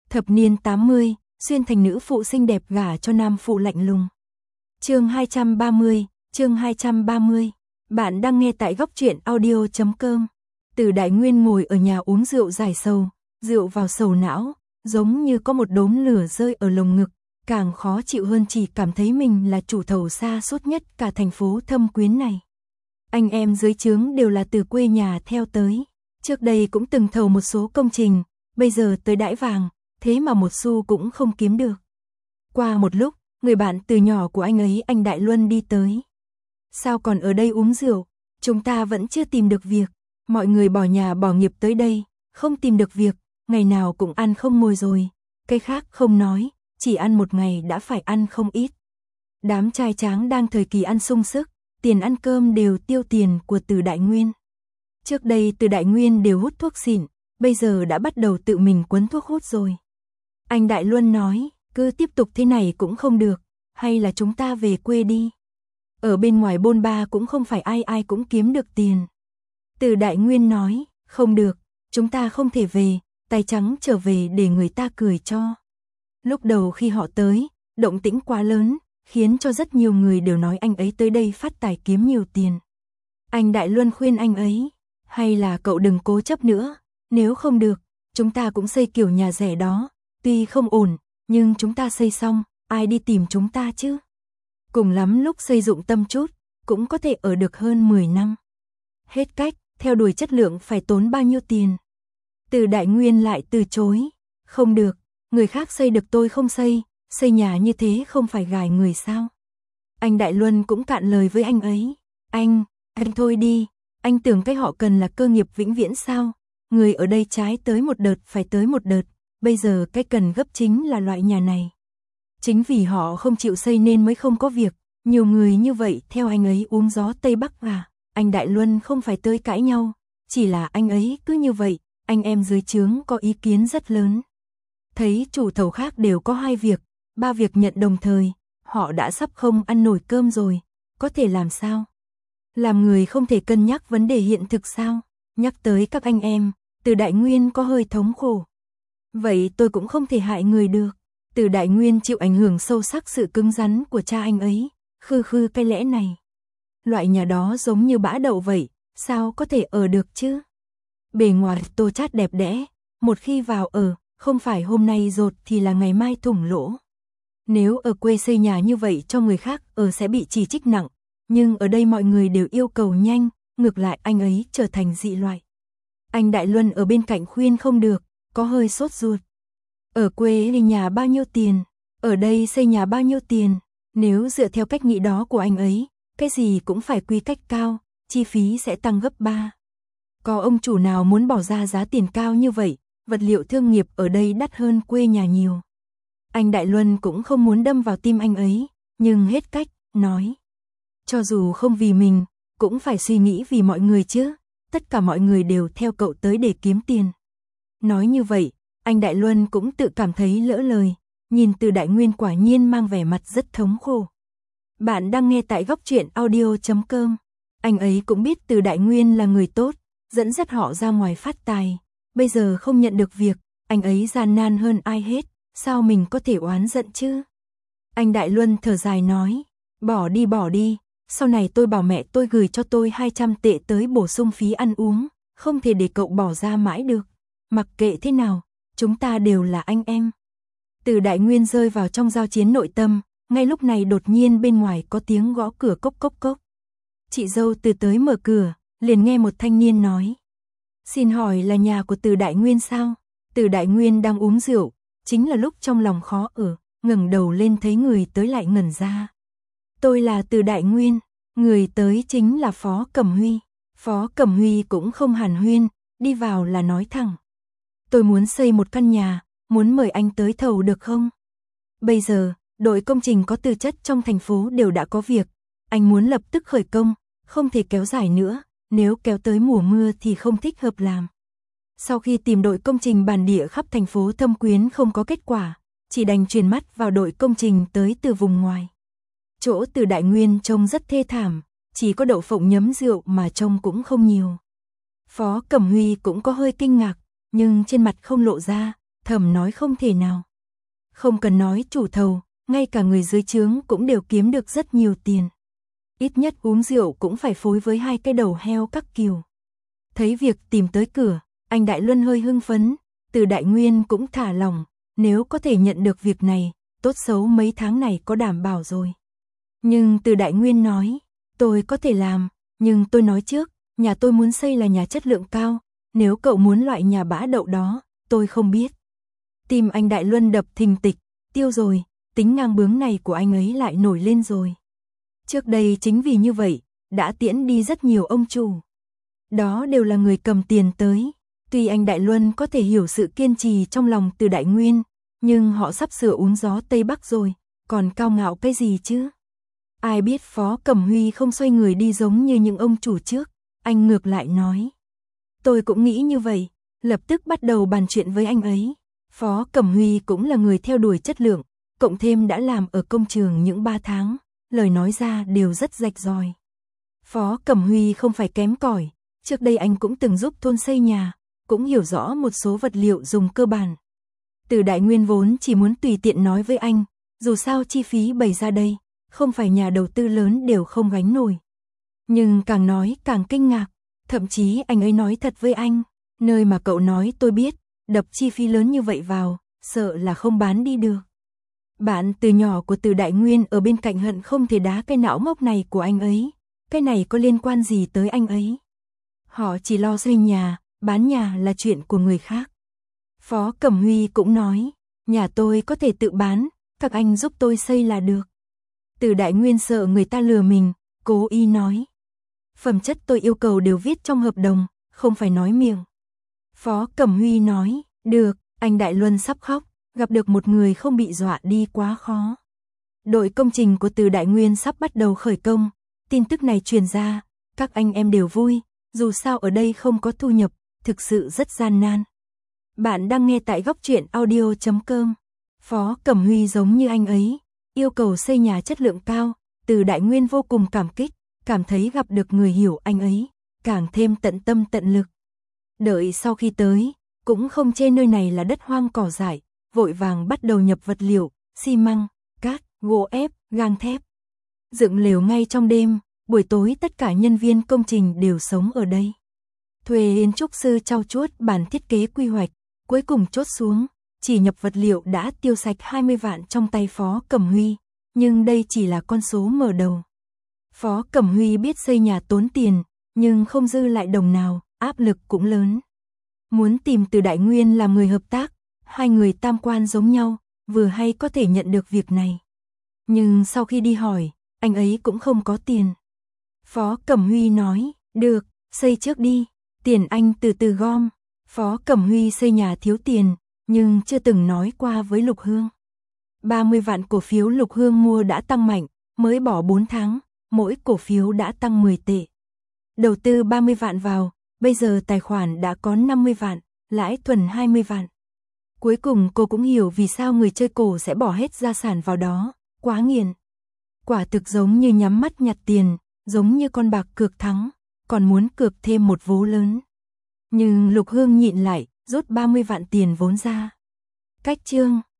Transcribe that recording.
Thập niên 80, xuyên thành nữ phụ xinh đẹp gả cho nam phụ lạnh lùng. Chương 230. Bạn đang nghe tại góc truyện audio.com. Từ Đại Nguyên ngồi ở nhà uống rượu giải sầu, rượu vào sầu não, giống như có một đốm lửa rơi ở lồng ngực, càng khó chịu hơn chỉ cảm thấy mình là chủ thầu xa suốt nhất cả thành phố Thâm Quyến này. Anh em dưới trướng đều là từ quê nhà theo tới, trước đây cũng từng thầu một số công trình, bây giờ tới đãi vàng, thế mà một xu cũng không kiếm được. Qua một lúc, người bạn từ nhỏ của anh ấy, anh Đại Luân đi tới. Sao còn ở đây uống rượu, chúng ta vẫn chưa tìm được việc, mọi người bỏ nhà bỏ nghiệp tới đây, không tìm được việc, ngày nào cũng ăn không ngồi rồi, cái khác không nói, chỉ ăn một ngày đã phải ăn không ít. Đám trai tráng đang thời kỳ ăn sung sức, tiền ăn cơm đều tiêu tiền của Từ Đại Nguyên. Trước đây Từ Đại Nguyên đều hút thuốc xịn, bây giờ đã bắt đầu tự mình quấn thuốc hút rồi. Anh Đại Luân nói, cứ tiếp tục thế này cũng không được, hay là chúng ta về quê đi. Ở bên ngoài bôn ba cũng không phải ai ai cũng kiếm được tiền. Từ Đại Nguyên nói, không được, chúng ta không thể về, tay trắng trở về để người ta cười cho. Lúc đầu khi họ tới, động tĩnh quá lớn, khiến cho rất nhiều người đều nói anh ấy tới đây phát tài kiếm nhiều tiền. Anh Đại Luân khuyên anh ấy, hay là cậu đừng cố chấp nữa, nếu không được, chúng ta cũng xây kiểu nhà rẻ đó, tuy không ổn, nhưng chúng ta xây xong, ai đi tìm chúng ta chứ? Cùng lắm lúc xây dụng tâm chút, cũng có thể ở được hơn 10 năm. Hết cách, theo đuổi chất lượng phải tốn bao nhiêu tiền? Từ Đại Nguyên lại từ chối, không được, người khác xây được tôi không xây nhà như thế không phải gài người sao? Anh Đại Luân cũng cạn lời với anh ấy, anh thôi đi, anh tưởng cái họ cần là cơ nghiệp vĩnh viễn sao? Người ở đây trái tới một đợt phải tới một đợt, bây giờ cái cần gấp chính là loại nhà này. Chính vì họ không chịu xây nên mới không có việc, nhiều người như vậy theo anh ấy uống gió Tây Bắc à. Anh Đại Luân không phải tới cãi nhau, chỉ là anh ấy cứ như vậy, anh em dưới trướng có ý kiến rất lớn. Thấy chủ thầu khác đều có 2 việc, 3 việc nhận đồng thời, họ đã sắp không ăn nổi cơm rồi, có thể làm sao? Làm người không thể cân nhắc vấn đề hiện thực sao? Nhắc tới các anh em, Từ Đại Nguyên có hơi thống khổ. Vậy tôi cũng không thể hại người được. Từ Đại Nguyên chịu ảnh hưởng sâu sắc sự cứng rắn của cha anh ấy, khư cái lẽ này. Loại nhà đó giống như bã đậu vậy, sao có thể ở được chứ? Bề ngoài tô chát đẹp đẽ, một khi vào ở, không phải hôm nay dột thì là ngày mai thủng lỗ. Nếu ở quê xây nhà như vậy cho người khác ở sẽ bị chỉ trích nặng, nhưng ở đây mọi người đều yêu cầu nhanh, ngược lại anh ấy trở thành dị loại. Anh Đại Luân ở bên cạnh khuyên không được, có hơi sốt ruột. Ở quê thì nhà bao nhiêu tiền, ở đây xây nhà bao nhiêu tiền, nếu dựa theo cách nghĩ đó của anh ấy, cái gì cũng phải quy cách cao, chi phí sẽ tăng gấp 3. Có ông chủ nào muốn bỏ ra giá tiền cao như vậy, vật liệu thương nghiệp ở đây đắt hơn quê nhà nhiều. Anh Đại Luân cũng không muốn đâm vào tim anh ấy, nhưng hết cách, nói. Cho dù không vì mình, cũng phải suy nghĩ vì mọi người chứ, tất cả mọi người đều theo cậu tới để kiếm tiền. Nói như vậy, anh Đại Luân cũng tự cảm thấy lỡ lời, nhìn Từ Đại Nguyên quả nhiên mang vẻ mặt rất thống khổ. Bạn đang nghe tại góc truyện audio.com. Anh ấy cũng biết Từ Đại Nguyên là người tốt, dẫn dắt họ ra ngoài phát tài. Bây giờ không nhận được việc, anh ấy gian nan hơn ai hết, sao mình có thể oán giận chứ? Anh Đại Luân thở dài nói, bỏ đi, sau này tôi bảo mẹ tôi gửi cho tôi 200 tệ tới bổ sung phí ăn uống, không thể để cậu bỏ ra mãi được. Mặc kệ thế nào, chúng ta đều là anh em. Từ Đại Nguyên rơi vào trong giao chiến nội tâm, ngay lúc này đột nhiên bên ngoài có tiếng gõ cửa cốc cốc cốc. Chị dâu Từ tới mở cửa, liền nghe một thanh niên nói. Xin hỏi là nhà của Từ Đại Nguyên sao? Từ Đại Nguyên đang uống rượu, chính là lúc trong lòng khó ở, ngẩng đầu lên thấy người tới lại ngẩn ra. Tôi là Từ Đại Nguyên, người tới chính là Phó Cẩm Huy. Phó Cẩm Huy cũng không hàn huyên, đi vào là nói thẳng. Tôi muốn xây một căn nhà, muốn mời anh tới thầu được không? Bây giờ, đội công trình có tư chất trong thành phố đều đã có việc, anh muốn lập tức khởi công, không thể kéo dài nữa, nếu kéo tới mùa mưa thì không thích hợp làm. Sau khi tìm đội công trình bản địa khắp thành phố Thâm Quyến không có kết quả, chỉ đành chuyển mắt vào đội công trình tới từ vùng ngoài. Chỗ Từ Đại Nguyên trông rất thê thảm, chỉ có đậu phộng nhấm rượu mà trông cũng không nhiều. Phó Cẩm Huy cũng có hơi kinh ngạc, nhưng trên mặt không lộ ra, thầm nói không thể nào. Không cần nói chủ thầu, ngay cả người dưới trướng cũng đều kiếm được rất nhiều tiền. Ít nhất uống rượu cũng phải phối với 2 cái đầu heo các kiểu. Thấy việc tìm tới cửa, anh Đại Luân hơi hưng phấn, Từ Đại Nguyên cũng thả lỏng, nếu có thể nhận được việc này, tốt xấu mấy tháng này có đảm bảo rồi. Nhưng Từ Đại Nguyên nói, tôi có thể làm, nhưng tôi nói trước, nhà tôi muốn xây là nhà chất lượng cao, nếu cậu muốn loại nhà bã đậu đó, tôi không biết. Tim anh Đại Luân đập thình thịch, tiêu rồi, tính ngang bướng này của anh ấy lại nổi lên rồi. Trước đây chính vì như vậy, đã tiễn đi rất nhiều ông chủ. Đó đều là người cầm tiền tới. Tuy anh Đại Luân có thể hiểu sự kiên trì trong lòng Từ Đại Nguyên, nhưng họ sắp sửa uống gió Tây Bắc rồi, còn cao ngạo cái gì chứ? Ai biết Phó Cẩm Huy không xoay người đi giống như những ông chủ trước, anh ngược lại nói. Tôi cũng nghĩ như vậy, lập tức bắt đầu bàn chuyện với anh ấy. Phó Cẩm Huy cũng là người theo đuổi chất lượng, cộng thêm đã làm ở công trường những 3 tháng, lời nói ra đều rất rạch ròi. Phó Cẩm Huy không phải kém cỏi, trước đây anh cũng từng giúp thôn xây nhà, cũng hiểu rõ một số vật liệu dùng cơ bản. Từ Đại Nguyên vốn chỉ muốn tùy tiện nói với anh, dù sao chi phí bày ra đây, không phải nhà đầu tư lớn đều không gánh nổi. Nhưng càng nói càng kinh ngạc, thậm chí anh ấy nói thật với anh, nơi mà cậu nói tôi biết, đập chi phí lớn như vậy vào, sợ là không bán đi được. Bạn từ nhỏ của Từ Đại Nguyên ở bên cạnh hận không thể đá cái não mốc này của anh ấy, cái này có liên quan gì tới anh ấy? Họ chỉ lo xây nhà, bán nhà là chuyện của người khác. Phó Cẩm Huy cũng nói, nhà tôi có thể tự bán, các anh giúp tôi xây là được. Từ Đại Nguyên sợ người ta lừa mình, cố ý nói. Phẩm chất tôi yêu cầu đều viết trong hợp đồng, không phải nói miệng. Phó Cẩm Huy nói, được, anh Đại Luân sắp khóc, gặp được một người không bị dọa đi quá khó. Đội công trình của Từ Đại Nguyên sắp bắt đầu khởi công, tin tức này truyền ra, các anh em đều vui, dù sao ở đây không có thu nhập, thực sự rất gian nan. Bạn đang nghe tại Góc Truyện Audio.com. Phó Cẩm Huy giống như anh ấy, yêu cầu xây nhà chất lượng cao, Từ Đại Nguyên vô cùng cảm kích, cảm thấy gặp được người hiểu anh ấy, càng thêm tận tâm tận lực. Đợi sau khi tới, cũng không chê nơi này là đất hoang cỏ dại, vội vàng bắt đầu nhập vật liệu, xi măng, cát, gỗ ép, gang thép. Dựng lều ngay trong đêm, buổi tối tất cả nhân viên công trình đều sống ở đây. Thuê kiến trúc sư trau chuốt bản thiết kế quy hoạch, cuối cùng chốt xuống, chỉ nhập vật liệu đã tiêu sạch 20 vạn trong tay Phó Cẩm Huy, nhưng đây chỉ là con số mở đầu. Phó Cẩm Huy biết xây nhà tốn tiền, nhưng không dư lại đồng nào, áp lực cũng lớn. Muốn tìm Từ Đại Nguyên làm người hợp tác, hai người tam quan giống nhau, vừa hay có thể nhận được việc này. Nhưng sau khi đi hỏi, anh ấy cũng không có tiền. Phó Cẩm Huy nói, được, xây trước đi, tiền anh từ từ gom. Phó Cẩm Huy xây nhà thiếu tiền, nhưng chưa từng nói qua với Lục Hương. 30 vạn cổ phiếu Lục Hương mua đã tăng mạnh, mới bỏ 4 tháng, mỗi cổ phiếu đã tăng 10 tệ. Đầu tư 30 vạn vào, bây giờ tài khoản đã có 50 vạn, lãi thuần 20 vạn. Cuối cùng cô cũng hiểu vì sao người chơi cổ sẽ bỏ hết gia sản vào đó, quá nghiền. Quả thực giống như nhắm mắt nhặt tiền, giống như con bạc cược thắng, còn muốn cược thêm một vố lớn. Nhưng Lục Hương nhịn lại, rút 30 vạn tiền vốn ra. Cách chương